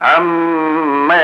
عما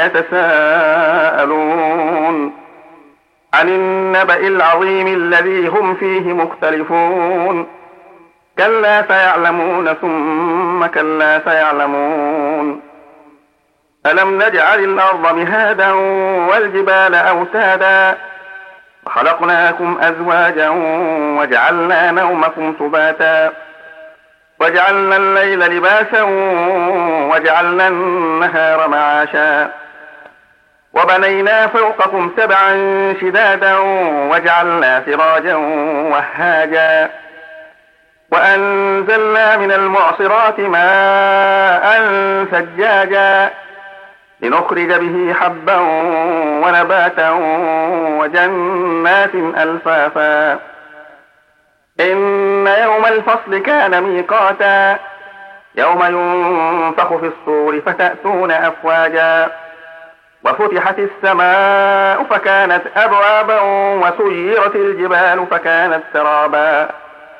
يتساءلون عن النبأ العظيم الذي هم فيه مختلفون كلا سيعلمون ثم كلا سيعلمون ألم نجعل الأرض مهادا والجبال أوتادا وخلقناكم أزواجا وجعلنا نومكم سباتا وجعلنا الليل لباسا وجعلنا النهار معاشا وبنينا فوقكم سبعا شدادا وجعلنا سراجا وهاجا وأنزلنا من المعصرات ماء ثجاجا لنخرج به حبا ونباتا وجنات ألفافا إن يوم الفصل كان ميقاتا يوم ينفخ في الصور فتأتون أفواجا وفتحت السماء فكانت أبوابا وسيرت الجبال فكانت سرابا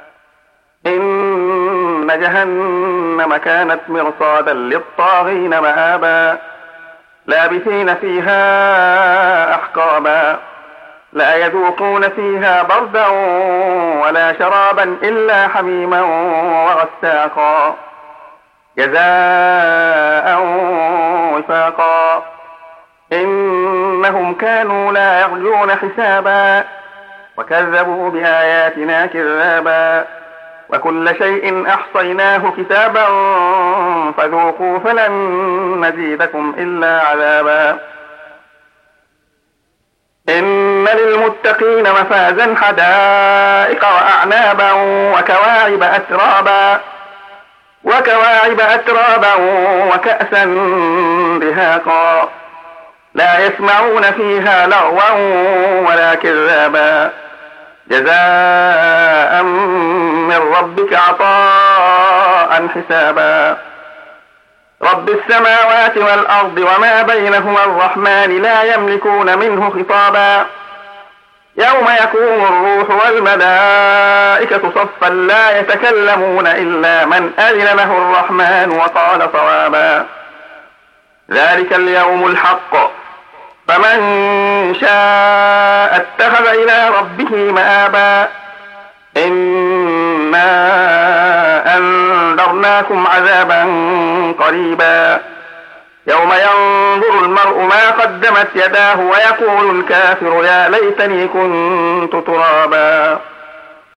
إن جهنم كانت مرصادا للطاغين مآبا لابثين فيها أحقابا لا يذوقون فيها بردا ولا شرابا إلا حميما وغساقا جزاء وفاقا إنهم كانوا لا يرجون حسابا وكذبوا بآياتنا كذابا وكل شيء أحصيناه كتابا فذوقوا فلن نزيدكم إلا عذابا إن للمتقين مفازا حدائق وأعنابا وكواعب أترابا وكأسا دهاقا لا يسمعون فيها لغوا ولا كذابا جزاء من ربك عطاء حسابا رب السماوات والأرض وما بينهما الرحمن لا يملكون منه خطابا يوم يقوم الروح والملائكة صفا لا يتكلمون إلا من أذن له الرحمن وقال صوابا ذلك اليوم الحق فمن شاء اتخذ إلى ربه مآبا إنا أنذرناكم عذابا قريبا يوم ينظر المرء ما قدمت يداه ويقول الكافر يا ليتني كنت ترابا